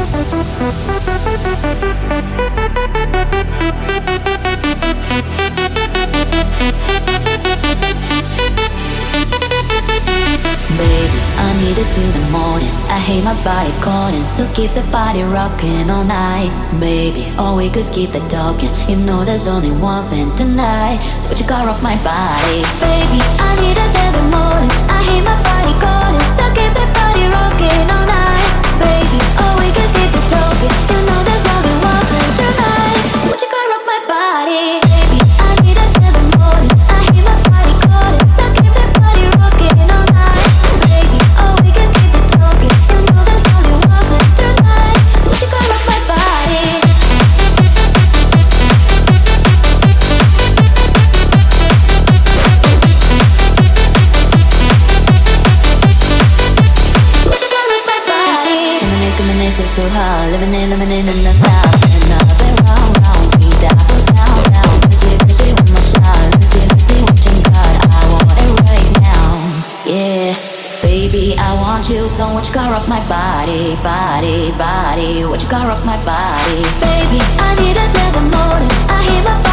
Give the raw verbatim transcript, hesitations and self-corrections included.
Baby, I need it till the morning. I hate my body calling, so keep the body rocking all night. Baby, all we could keep the talking. You know there's only one thing tonight, so what you got rock my body. Baby, I need it till the morning. I hate my body calling, so keep the body rocking all night. Baby, all we could keep the talking. You know there's only one thing tonight, so what you got rock my body. Baby, I need it till the morning. I hate my body calling, so keep the body rocking all night. Baby, all we can keep the talking. You know there's only one thing tonight, so what you got rock my body. So what you got rock my body. Coming in, coming in, so so hard. Living in, living in, and not stop. Another round, round, we double down, down. Let me see, let me see one more shot. Let me see, let me see what you got. I want it right now, yeah. Baby, I want you, so what you got rock my body, body, body. What you got rock my body. Baby, I need it till the morning. I hear my